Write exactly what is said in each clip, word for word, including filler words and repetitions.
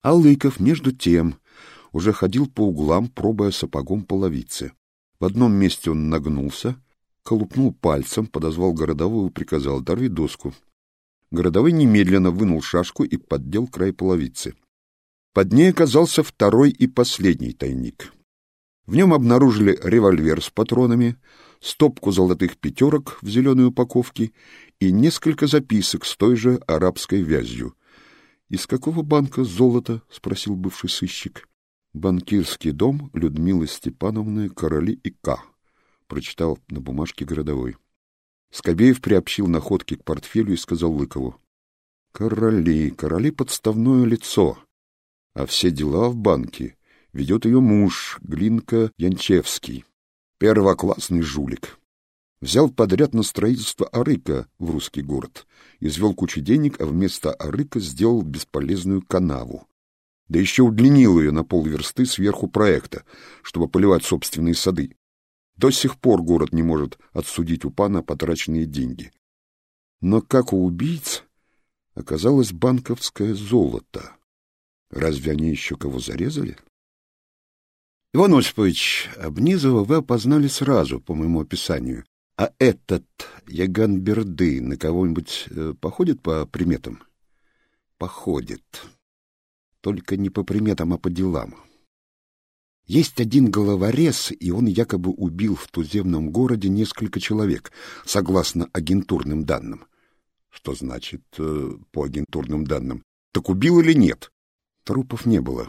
А Лыков, между тем, уже ходил по углам, пробуя сапогом половицы. В одном месте он нагнулся, колупнул пальцем, подозвал городового и приказал: «Дорви доску». Городовой немедленно вынул шашку и поддел край половицы. Под ней оказался второй и последний тайник. В нем обнаружили револьвер с патронами, стопку золотых пятерок в зеленой упаковке и несколько записок с той же арабской вязью. «Из какого банка золото?» — спросил бывший сыщик. «Банкирский дом Людмилы Степановны, Короли и К», — прочитал на бумажке городовой. Скобеев приобщил находки к портфелю и сказал Лыкову: «Короли, Короли — подставное лицо, а все дела в банке ведет ее муж, Глинка Янчевский, первоклассный жулик. Взял подряд на строительство Арыка в русский город, извел кучу денег, а вместо Арыка сделал бесполезную канаву. Да еще удлинил ее на полверсты сверху проекта, чтобы поливать собственные сады. До сих пор город не может отсудить у пана потраченные деньги. Но как у убийц оказалось банковское золото? Разве они еще кого зарезали?» «Иван Осипович, Обнизова вы опознали сразу по моему описанию. А этот Яган-Берды на кого-нибудь э, походит по приметам?» «Походит. Только не по приметам, а по делам. Есть один головорез, и он якобы убил в туземном городе несколько человек, согласно агентурным данным». «Что значит э, по агентурным данным? Так убил или нет?» «Трупов не было.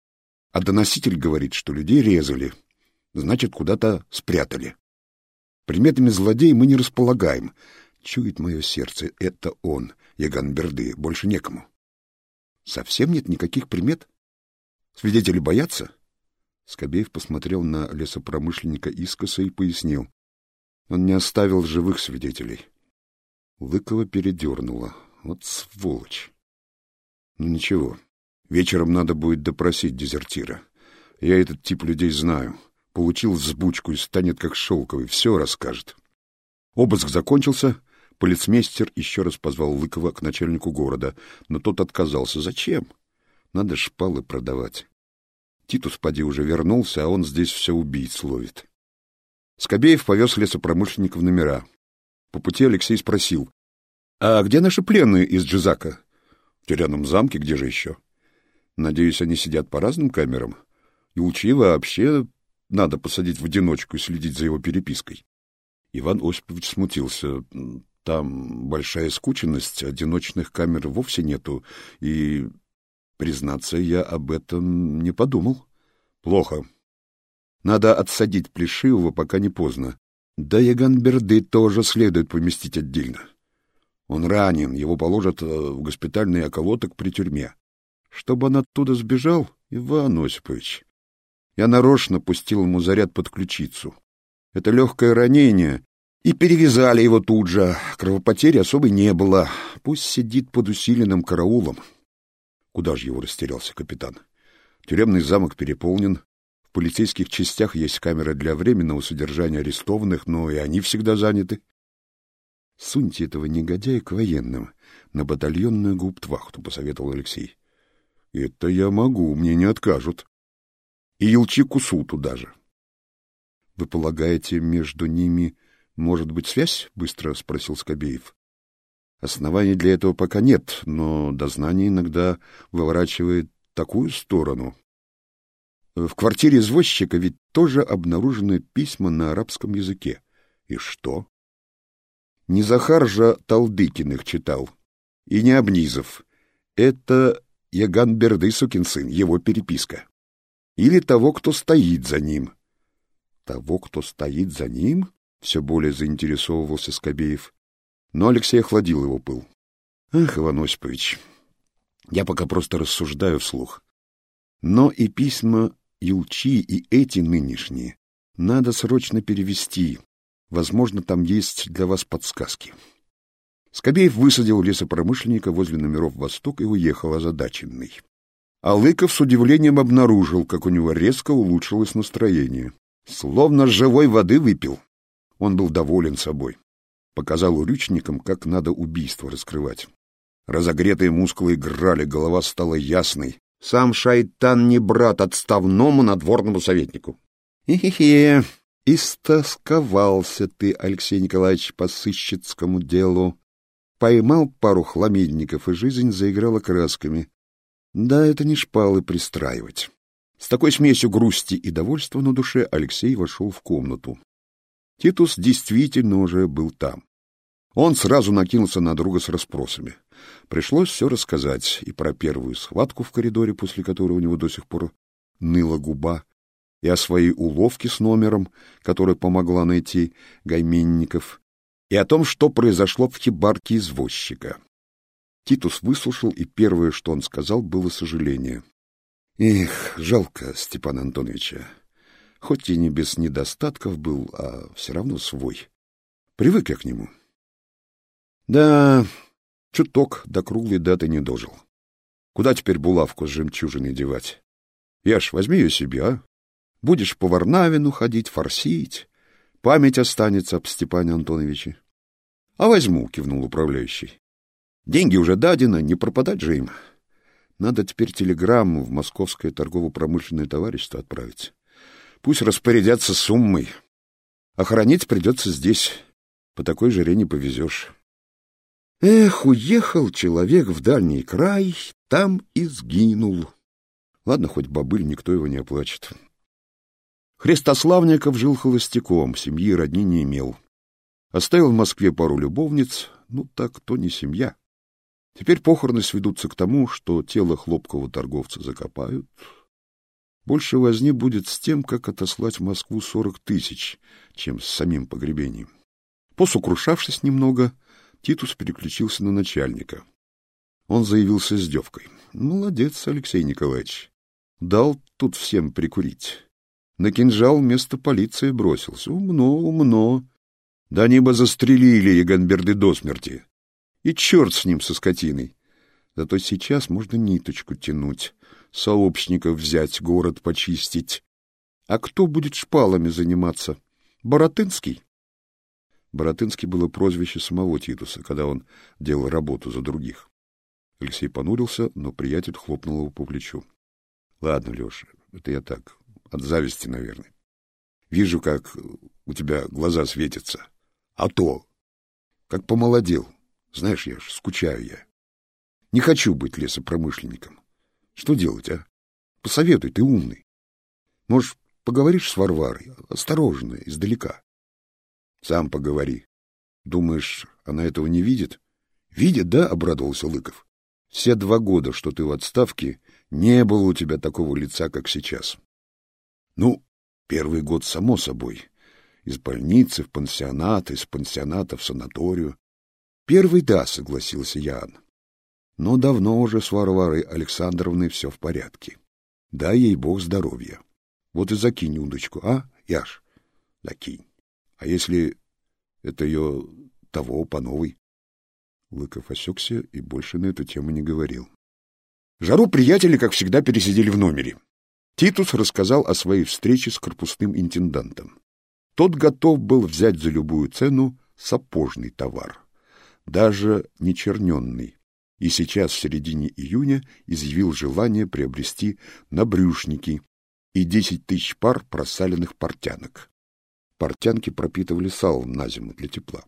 А доноситель говорит, что людей резали, значит, куда-то спрятали. Приметами злодея мы не располагаем. Чует мое сердце, это он, Яган-Берды, больше некому». «Совсем нет никаких примет? Свидетели боятся?» Скобеев посмотрел на лесопромышленника искоса и пояснил: «Он не оставил живых свидетелей». Лыкова передернула. Вот сволочь. «Ну ничего, вечером надо будет допросить дезертира. Я этот тип людей знаю. Получил взбучку и станет как шелковый, все расскажет». Обыск закончился. Полицмейстер еще раз позвал Лыкова к начальнику города, но тот отказался. «Зачем? Надо шпалы продавать. Титус поди уже вернулся, а он здесь все убийц ловит». Скобеев повез лесопромышленника в номера. По пути Алексей спросил: «А где наши пленные из Джизака?» «В тюремном замке, где же еще?» «Надеюсь, они сидят по разным камерам. Юлчи вообще надо посадить в одиночку и следить за его перепиской». Иван Осипович смутился. «Там большая скученность, одиночных камер вовсе нету, и, признаться, я об этом не подумал». «Плохо. Надо отсадить Плешивого, пока не поздно. Да Яган-Берды тоже следует поместить отдельно. Он ранен, его положат в госпитальный околоток при тюрьме. Чтобы он оттуда сбежал, Иван Осипович, я нарочно пустил ему заряд под ключицу. Это легкое ранение, и перевязали его тут же. Кровопотери особой не было. Пусть сидит под усиленным караулом». «Куда же его?» — растерялся капитан. «Тюремный замок переполнен. В полицейских частях есть камеры для временного содержания арестованных, но и они всегда заняты». «Суньте этого негодяя к военным, на батальонную гауптвахту», — посоветовал Алексей. «Это я могу, мне не откажут. И Елчи-Кусу туда же». «Вы полагаете, между ними может быть связь?» — быстро спросил Скобеев. «Оснований для этого пока нет, но дознание иногда выворачивает такую сторону. В квартире извозчика ведь тоже обнаружены письма на арабском языке». «И что?» «Не Захар же Талдыкин их читал, и не Обнизов. Это Яган-Берды, сукин сын, его переписка. Или того, кто стоит за ним». «Того, кто стоит за ним?» — все более заинтересовывался Скобеев. Но Алексей охладил его пыл. «Ах, Иван Осипович, я пока просто рассуждаю вслух. Но и письма Юлчи, и эти нынешние надо срочно перевести. Возможно, там есть для вас подсказки». Скобеев высадил лесопромышленника возле номеров «Восток» и уехал озадаченный. А Лыков с удивлением обнаружил, как у него резко улучшилось настроение. Словно живой воды выпил. Он был доволен собой. Показал урючникам, как надо убийство раскрывать. Разогретые мускулы играли, голова стала ясной. Сам шайтан не брат отставному надворному советнику. Хе-хе-хе, истосковался ты, Алексей Николаевич, по сыщицкому делу. Поймал пару хламидников, и жизнь заиграла красками. Да, это не шпалы пристраивать. С такой смесью грусти и довольства на душе Алексей вошел в комнату. Титус действительно уже был там. Он сразу накинулся на друга с расспросами. Пришлось все рассказать и про первую схватку в коридоре, после которой у него до сих пор ныла губа, и о своей уловке с номером, которая помогла найти Гайменников, и о том, что произошло в хибарке извозчика. Титус выслушал, и первое, что он сказал, было сожаление. Эх, жалко Степана Антоновича. Хоть и не без недостатков был, а все равно свой. Привык я к нему. Да, чуток до круглой даты не дожил. Куда теперь булавку с жемчужиной девать? Яш, возьми ее себе, а? Будешь по Варнавину ходить, форсить. Память останется об Степане Антоновиче. — А возьму, — кивнул управляющий. — Деньги уже дадено, не пропадать же им. Надо теперь телеграмму в Московское торгово-промышленное товарищество отправить. Пусть распорядятся суммой. Охранить придется здесь. По такой жаре не повезешь. Эх, уехал человек в дальний край, там и сгинул. Ладно, хоть бобыль, никто его не оплачет. Христославников жил холостяком, семьи и родни не имел. Оставил в Москве пару любовниц, ну так то не семья. Теперь похороны сведутся к тому, что тело хлопкового торговца закопают. Больше возни будет с тем, как отослать в Москву сорок тысяч, чем с самим погребением. Посокрушавшись немного, Титус переключился на начальника. Он заявился с девкой. Молодец, Алексей Николаевич. Дал тут всем прикурить. На кинжал вместо полиции бросился. Умно, умно. Да они бы застрелили Егонберды до смерти. И черт с ним, со скотиной. Зато сейчас можно ниточку тянуть, сообщников взять, город почистить. А кто будет шпалами заниматься? Боротынский? Боротынский было прозвище самого Титуса, когда он делал работу за других. Алексей понурился, но приятель хлопнул его по плечу. — Ладно, Леша, это я так, от зависти, наверное. Вижу, как у тебя глаза светятся. А то, как помолодел. Знаешь, я ж скучаю я. Не хочу быть лесопромышленником. Что делать, а? Посоветуй, ты умный. Может, поговоришь с Варварой? Осторожно, издалека. Сам поговори. Думаешь, она этого не видит? Видит, да? — обрадовался Лыков. Все два года, что ты в отставке, не было у тебя такого лица, как сейчас. Ну, первый год, само собой. Из больницы в пансионат, из пансионата в санаторию. Первый, да, — согласился Ян. Но давно уже с Варварой Александровной все в порядке. Дай ей Бог здоровья. Вот и закинь удочку, а, Яш? Закинь. А если это ее того по новой? Лыков осекся и больше на эту тему не говорил. Жару приятели, как всегда, пересидели в номере. Титус рассказал о своей встрече с корпусным интендантом. Тот готов был взять за любую цену сапожный товар, даже не черненный, и сейчас в середине июня изъявил желание приобрести набрюшники и десять тысяч пар просаленных портянок. Портянки пропитывали салом на зиму для тепла.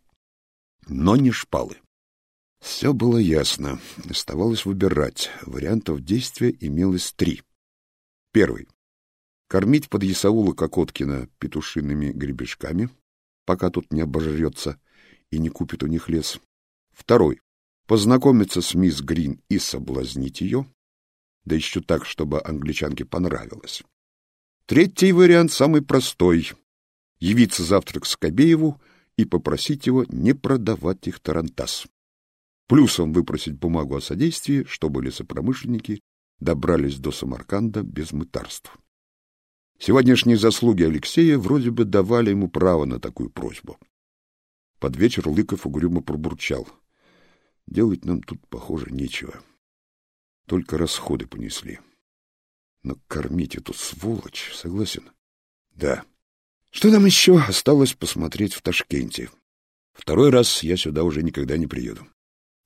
Но не шпалы. Все было ясно. Оставалось выбирать. Вариантов действия имелось три. Первый. Кормить подъясаула Кокоткина петушиными гребешками, пока тот не обожрется и не купит у них лес. Второй. Познакомиться с мисс Грин и соблазнить ее, да еще так, чтобы англичанке понравилось. Третий вариант самый простой. Явиться завтра к Скобееву и попросить его не продавать их тарантас. Плюсом выпросить бумагу о содействии, чтобы лесопромышленники добрались до Самарканда без мытарств. Сегодняшние заслуги Алексея вроде бы давали ему право на такую просьбу. Под вечер Лыков угрюмо пробурчал. Делать нам тут, похоже, нечего. Только расходы понесли. Но кормить эту сволочь, согласен? Да. Что нам еще осталось посмотреть в Ташкенте? Второй раз я сюда уже никогда не приеду.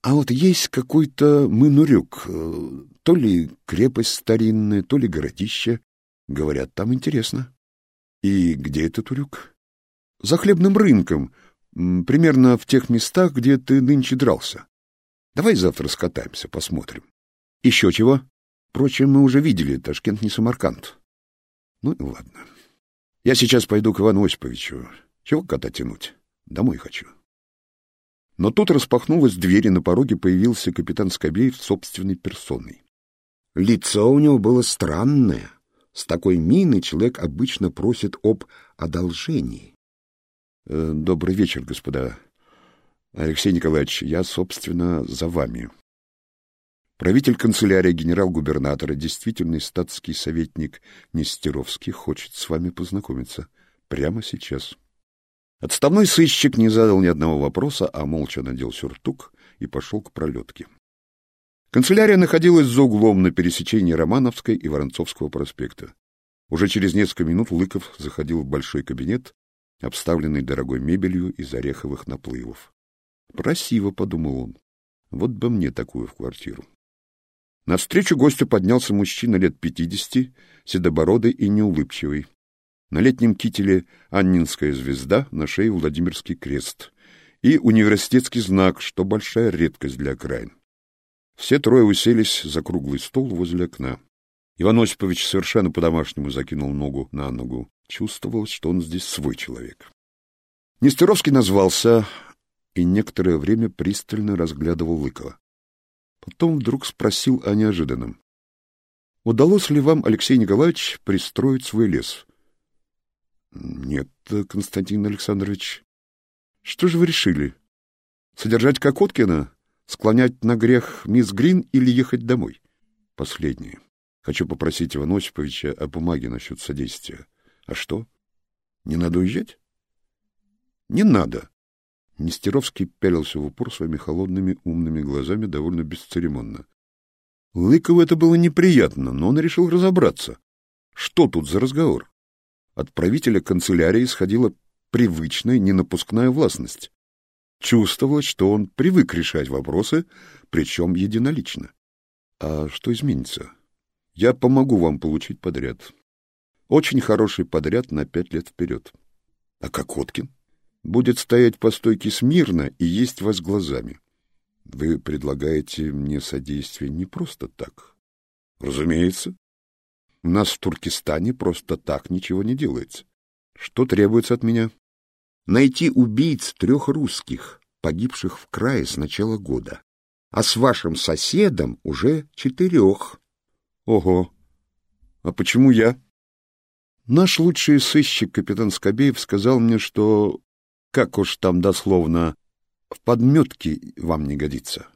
А вот есть какой-то Мынурюк, то ли крепость старинная, то ли городище. Говорят, там интересно. И где этот урюк? За хлебным рынком, примерно в тех местах, где ты нынче дрался. Давай завтра скатаемся, посмотрим. Еще чего? Впрочем, мы уже видели, Ташкент не Самарканд. Ну и ладно. Я сейчас пойду к Ивану Осиповичу. Чего кота тянуть? Домой хочу. Но тут распахнулась дверь, и на пороге появился капитан Скобеев собственной персоной. Лицо у него было странное. С такой миной человек обычно просит об одолжении. Э, добрый вечер, господа. Алексей Николаевич, я, собственно, за вами. Правитель канцелярии генерал-губернатора, действительный статский советник Нестеровский, хочет с вами познакомиться прямо сейчас. Отставной сыщик не задал ни одного вопроса, а молча надел сюртук и пошел к пролетке. Канцелярия находилась за углом на пересечении Романовской и Воронцовского проспекта. Уже через несколько минут Лыков заходил в большой кабинет, обставленный дорогой мебелью из ореховых наплывов. «Красиво», — подумал он, — «вот бы мне такую в квартиру». Навстречу гостю поднялся мужчина лет пятидесяти, седобородый и неулыбчивый. На летнем кителе Аннинская звезда, на шее Владимирский крест и университетский знак, что большая редкость для окраин. Все трое уселись за круглый стол возле окна. Иван Осипович совершенно по-домашнему закинул ногу на ногу. Чувствовалось, что он здесь свой человек. Нестеровский назвался и некоторое время пристально разглядывал Лыкова. Потом вдруг спросил о неожиданном. «Удалось ли вам, Алексей Николаевич, пристроить свой лес?» «Нет, Константин Александрович». «Что же вы решили? Содержать Кокоткина, склонять на грех мисс Грин или ехать домой?» «Последнее. Хочу попросить Ивана Осиповича о бумаге насчет содействия». «А что? Не надо уезжать?» «Не надо». Нестеровский пялился в упор своими холодными умными глазами довольно бесцеремонно. Лыкову это было неприятно, но он решил разобраться. Что тут за разговор? От правителя канцелярии исходила привычная ненапускная властность. Чувствовалось, что он привык решать вопросы, причем единолично. А что изменится? Я помогу вам получить подряд. Очень хороший подряд на пять лет вперед. А Кокоткин? Будет стоять по стойке смирно и есть вас глазами. Вы предлагаете мне содействие не просто так? Разумеется. У нас в Туркестане просто так ничего не делается. Что требуется от меня? Найти убийц трех русских, погибших в крае с начала года, а с вашим соседом уже четырех. Ого! А почему я? Наш лучший сыщик, капитан Скобеев, сказал мне, что, как уж там дословно, в подметке вам не годится,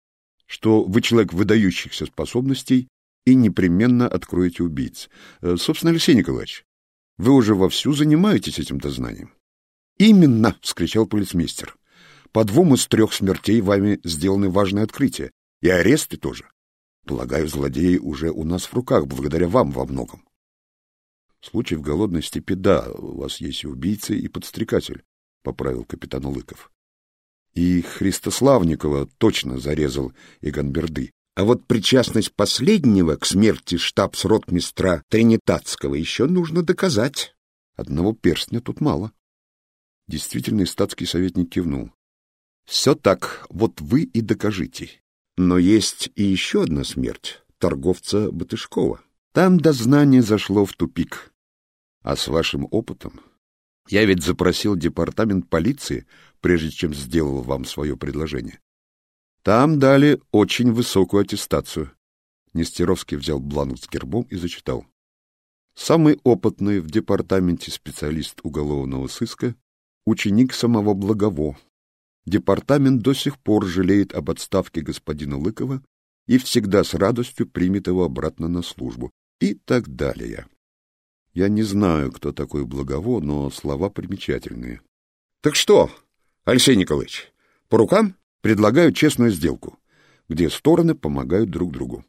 что вы человек выдающихся способностей и непременно откроете убийц. Собственно, Алексей Николаевич, вы уже вовсю занимаетесь этим дознанием. «Именно!» — вскричал полицмейстер. «По двум из трех смертей вами сделаны важные открытия, и аресты тоже. Полагаю, злодеи уже у нас в руках, благодаря вам во многом». «Случай в голодной степи, да, у вас есть и убийца, и подстрекатель», — поправил капитан Лыков. «И Христославникова точно зарезал Иганберды. А вот причастность последнего к смерти штабс-ротмистра Тринитатского еще нужно доказать. Одного перстня тут мало». Действительный статский советник кивнул. «Все так, вот вы и докажите. Но есть и еще одна смерть — торговца Батышкова. Там дознание зашло в тупик. А с вашим опытом... Я ведь запросил департамент полиции, прежде чем сделал вам свое предложение. Там дали очень высокую аттестацию». Нестеровский взял бланк с гербом и зачитал. «Самый опытный в департаменте специалист уголовного сыска, ученик самого Благово. Департамент до сих пор жалеет об отставке господина Лыкова и всегда с радостью примет его обратно на службу». И так далее. Я не знаю, кто такой Благово, но слова примечательные. Так что, Алексей Николаевич, по рукам? Предлагаю честную сделку, где стороны помогают друг другу.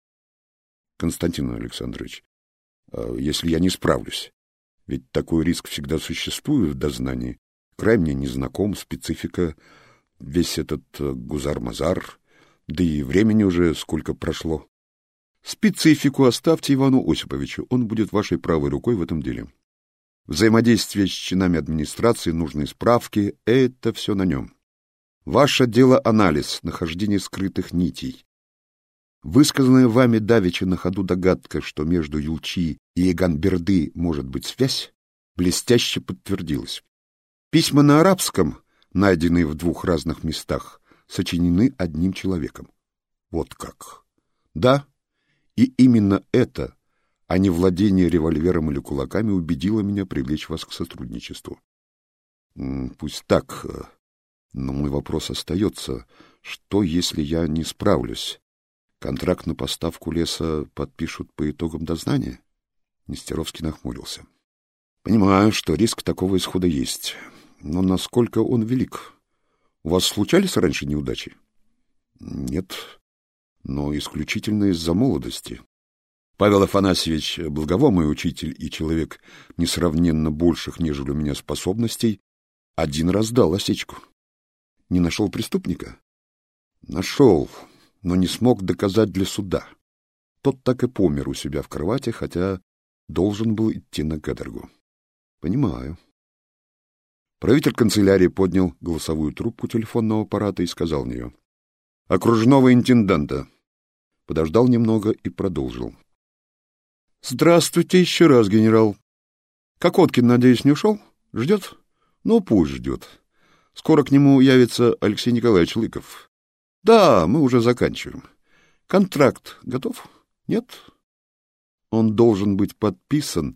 Константин Александрович, если я не справлюсь, ведь такой риск всегда существует в дознании, край мне незнаком, специфика. весь этот гузар-мазар, да и времени уже сколько прошло. Специфику оставьте Ивану Осиповичу, он будет вашей правой рукой в этом деле. Взаимодействие с чинами администрации, нужные справки — это все на нем. Ваше дело — анализ, нахождение скрытых нитей. Высказанная вами давеча на ходу догадка, что между Юлчи и Эган-Берды может быть связь, блестяще подтвердилась. Письма на арабском, найденные в двух разных местах, сочинены одним человеком. Вот как. Да, и именно это, а не владение револьвером или кулаками, убедило меня привлечь вас к сотрудничеству. Пусть так, но мой вопрос остается. Что, если я не справлюсь? Контракт на поставку леса подпишут по итогам дознания? Нестеровский нахмурился. Понимаю, что риск такого исхода есть. Но насколько он велик? У вас случались раньше неудачи? Нет, но исключительно из-за молодости. Павел Афанасьевич Благово, мой учитель и человек несравненно больших, нежели у меня, способностей, один раз дал осечку. Не нашел преступника? Нашел, но не смог доказать для суда. Тот так и помер у себя в кровати, хотя должен был идти на каторгу. Понимаю. Правитель канцелярии поднял голосовую трубку телефонного аппарата и сказал в нее: окружного интенданта. Подождал немного и продолжил. Здравствуйте еще раз, генерал. Кокоткин, надеюсь, не ушел? Ждет? Ну, пусть ждет. Скоро к нему явится Алексей Николаевич Лыков. Да, мы уже заканчиваем. Контракт готов? Нет? Он должен быть подписан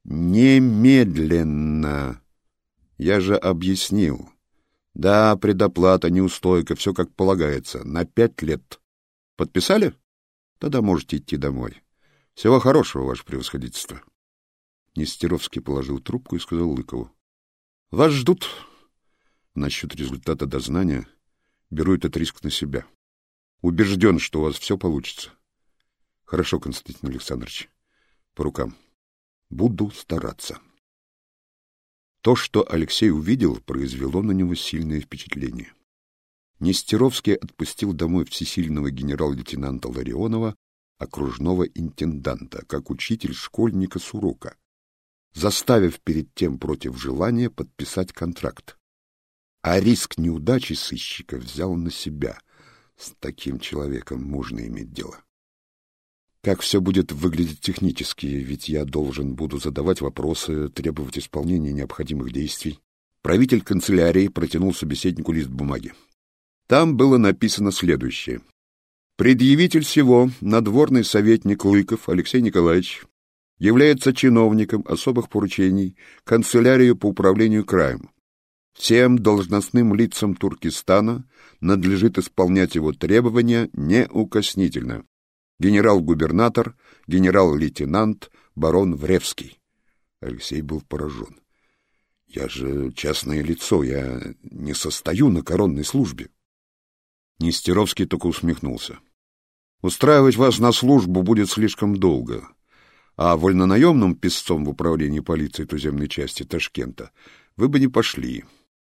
немедленно. Я же объяснил. Да, предоплата, неустойка, все как полагается, на пять лет. Подписали? Тогда можете идти домой. Всего хорошего, ваше превосходительство. Нестеровский положил трубку и сказал Лыкову: вас ждут. Насчет результата дознания беру этот риск на себя. Убежден, что у вас все получится. Хорошо, Константин Александрович. По рукам. Буду стараться. То, что Алексей увидел, произвело на него сильное впечатление. Нестеровский отпустил домой всесильного генерал-лейтенанта Ларионова, окружного интенданта, как учитель школьника с урока, заставив перед тем против желания подписать контракт. А риск неудачи сыщика взял на себя. С таким человеком можно иметь дело. Как все будет выглядеть технически, ведь я должен буду задавать вопросы, требовать исполнения необходимых действий. Правитель канцелярии протянул собеседнику лист бумаги. Там было написано следующее. Предъявитель сего, надворный советник Лыков Алексей Николаевич, является чиновником особых поручений канцелярии по управлению краем. Всем должностным лицам Туркестана надлежит исполнять его требования неукоснительно. Генерал-губернатор, генерал-лейтенант, барон Вревский. Алексей был поражен. Я же частное лицо, я не состою на коронной службе. Нестеровский только усмехнулся. Устраивать вас на службу будет слишком долго, а вольнонаемным писцом в управлении полиции туземной части Ташкента вы бы не пошли.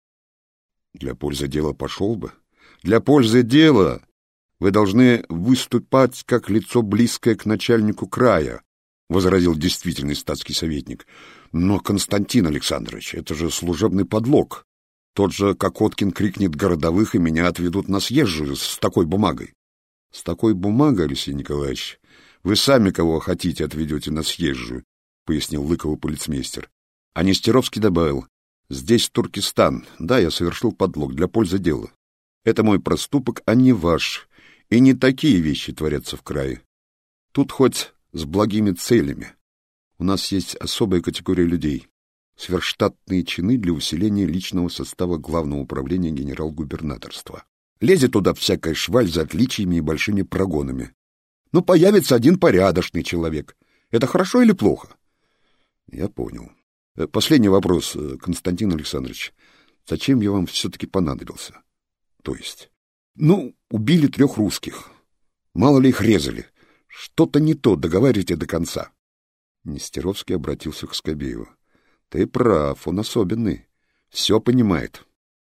Для пользы дела пошел бы. Для пользы дела вы должны выступать как лицо, близкое к начальнику края, — возразил действительный статский советник. Но, Константин Александрович, это же служебный подлог. Тот же Кокоткин крикнет городовых, и меня отведут на съезжую с такой бумагой. С такой бумагой, Алексей Николаевич, вы сами кого хотите отведете на съезжую, — пояснил Лыкову полицмейстер. А Нестеровский добавил: здесь Туркестан, да, я совершил подлог для пользы дела. Это мой проступок, а не ваш, и не такие вещи творятся в крае. Тут хоть с благими целями. У нас есть особая категория людей — сверхштатные чины для усиления личного состава Главного управления генерал-губернаторства. Лезет туда всякая шваль за отличиями и большими прогонами. Но появится один порядочный человек. Это хорошо или плохо? Я понял. Последний вопрос, Константин Александрович. Зачем я вам все-таки понадобился? То есть? Ну, убили трех русских. Мало ли их резали. Что-то не то, договаривайте до конца. Нестеровский обратился к Скобееву. Ты прав, он особенный. Все понимает.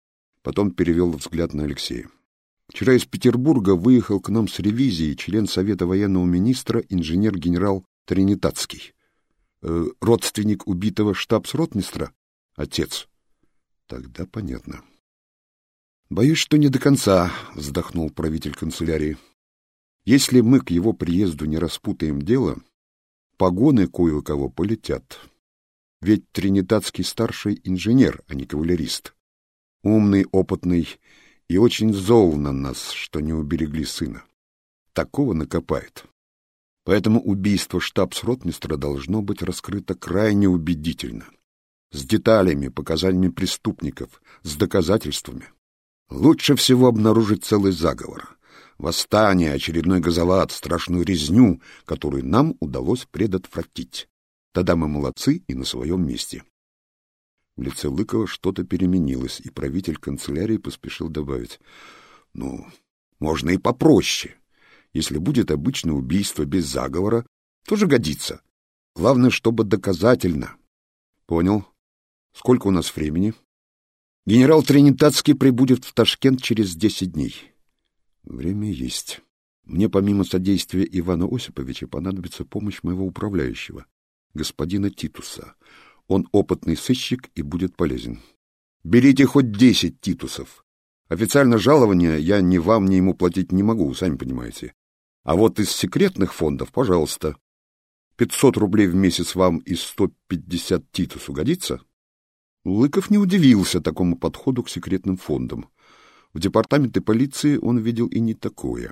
Потом перевел взгляд на Алексея. Вчера из Петербурга выехал к нам с ревизией член Совета военного министра, инженер-генерал Тринитатский. Э, родственник убитого штабс-ротмистра? Отец. Тогда понятно. Боюсь, что не до конца, вздохнул правитель канцелярии. Если мы к его приезду не распутаем дело, погоны кое у кого полетят. Ведь Тринитатский старший инженер, а не кавалерист. Умный, опытный и очень зол на нас, что не уберегли сына. Такого накопает. Поэтому убийство штабс-ротмистра должно быть раскрыто крайне убедительно. С деталями, показаниями преступников, с доказательствами. Лучше всего обнаружить целый заговор. Восстание, очередной газоват, страшную резню, которую нам удалось предотвратить. Тогда мы молодцы и на своем месте. В лице Лыкова что-то переменилось, и правитель канцелярии поспешил добавить. Ну, можно и попроще. Если будет обычное убийство без заговора, тоже годится. Главное, чтобы доказательно. Понял. Сколько у нас времени? Генерал Тринитатский прибудет в Ташкент через десять дней. Время есть. Мне помимо содействия Ивана Осиповича понадобится помощь моего управляющего, господина Титуса. Он опытный сыщик и будет полезен. Берите хоть десять Титусов. Официально жалования я ни вам, ни ему платить не могу, сами понимаете. А вот из секретных фондов, пожалуйста. пятьсот рублей в месяц вам и сто пятьдесят Титусу годится? Лыков не удивился такому подходу к секретным фондам. В департаменте полиции он видел и не такое.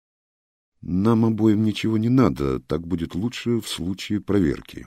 Нам обоим ничего не надо, так будет лучше в случае проверки.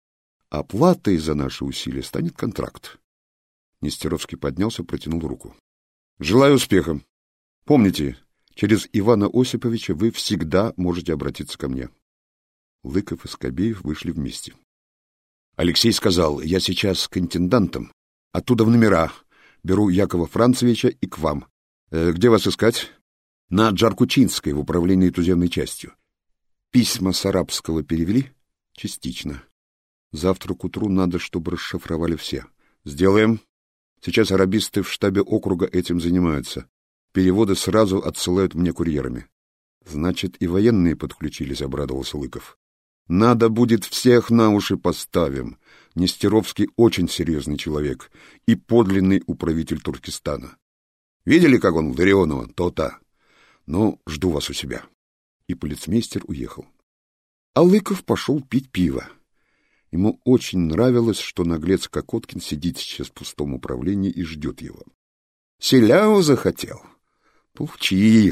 Оплатой за наши усилия станет контракт. Нестеровский поднялся, протянул руку. Желаю успеха. Помните, через Ивана Осиповича вы всегда можете обратиться ко мне. Лыков и Скобеев вышли вместе. Алексей сказал, я сейчас к интендантам, оттуда в номера, беру Якова Францевича и к вам. Э, где вас искать? На Джаркучинской, в управлении туземной частью. Письма с арабского перевели? Частично. Завтра к утру надо, чтобы расшифровали все. Сделаем. Сейчас арабисты в штабе округа этим занимаются. Переводы сразу отсылают мне курьерами. Значит, и военные подключились, обрадовался Лыков. Надо будет всех на уши поставим. Нестеровский очень серьезный человек и подлинный управитель Туркестана. Видели, как он Ларионова, то-то? Ну, жду вас у себя. И полицмейстер уехал. А Лыков пошел пить пиво. Ему очень нравилось, что наглец Кокоткин сидит сейчас в пустом управлении и ждет его. Селяу захотел. Получи.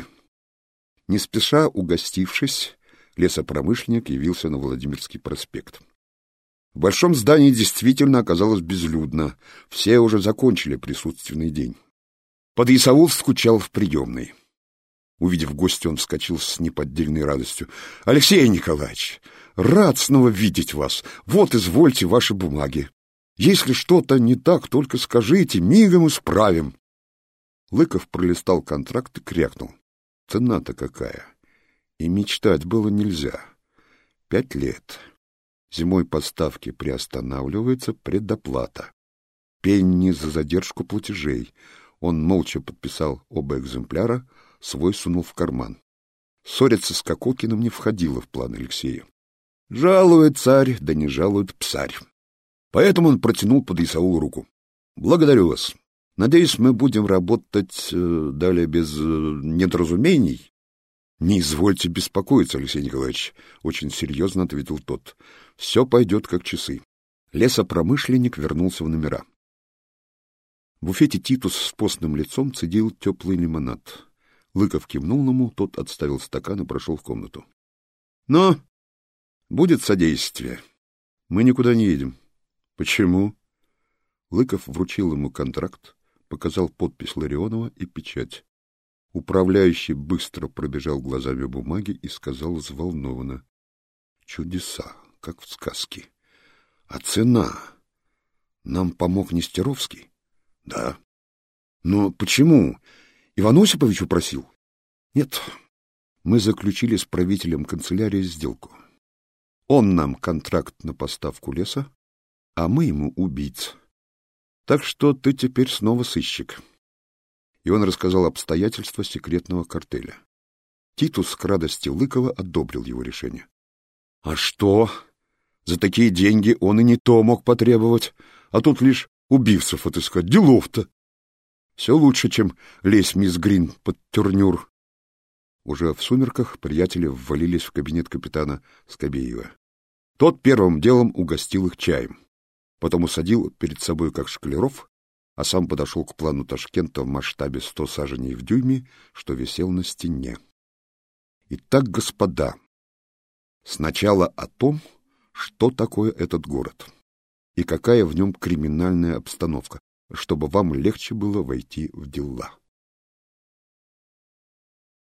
Не спеша угостившись, лесопромышленник явился на Владимирский проспект. В большом здании действительно оказалось безлюдно. Все уже закончили присутственный день. Подъясаул скучал в приемной. Увидев гостя, он вскочил с неподдельной радостью. — Алексей Николаевич, рад снова видеть вас. Вот, извольте ваши бумаги. Если что-то не так, только скажите, мигом исправим. Лыков пролистал контракт и крякнул. Цена-то какая! И мечтать было нельзя. Пять лет. Зимой поставки приостанавливается, предоплата. Пенни за задержку платежей. Он молча подписал оба экземпляра, свой сунул в карман. Ссориться с Кокоткиным не входило в план Алексея. Жалует царь, да не жалует псарь. Поэтому он протянул подъясаулу руку. Благодарю вас. Надеюсь, мы будем работать э, далее без э, недоразумений. Не извольте беспокоиться, Алексей Николаевич, очень серьезно ответил тот. Все пойдет как часы. Лесопромышленник вернулся в номера. В буфете Титус с постным лицом цедил теплый лимонад. Лыков кивнул ему, тот отставил стакан и прошел в комнату. — Но будет содействие. Мы никуда не едем. — Почему? Лыков вручил ему контракт, показал подпись Ларионова и печать. Управляющий быстро пробежал глазами бумаги и сказал взволнованно. — Чудеса, как в сказке. А цена? Нам помог Нестеровский? — Да. — Но почему? Иван Осипович упросил? — Нет. Мы заключили с правителем канцелярии сделку. Он нам контракт на поставку леса, а мы ему убийц. Так что ты теперь снова сыщик. и он рассказал обстоятельства секретного картеля. Титус к радости Лыкова одобрил его решение. А что? За такие деньги он и не то мог потребовать, а тут лишь убивцев отыскать. Делов-то! Все лучше, чем лезть мисс Грин под тюрнюр. Уже в сумерках приятели ввалились в кабинет капитана Скобеева. Тот первым делом угостил их чаем, потом усадил перед собой как шкалеров, а сам подошел к плану Ташкента в масштабе сто саженей в дюйме, что висел на стене. Итак, господа, сначала о том, что такое этот город и какая в нем криминальная обстановка, чтобы вам легче было войти в дела.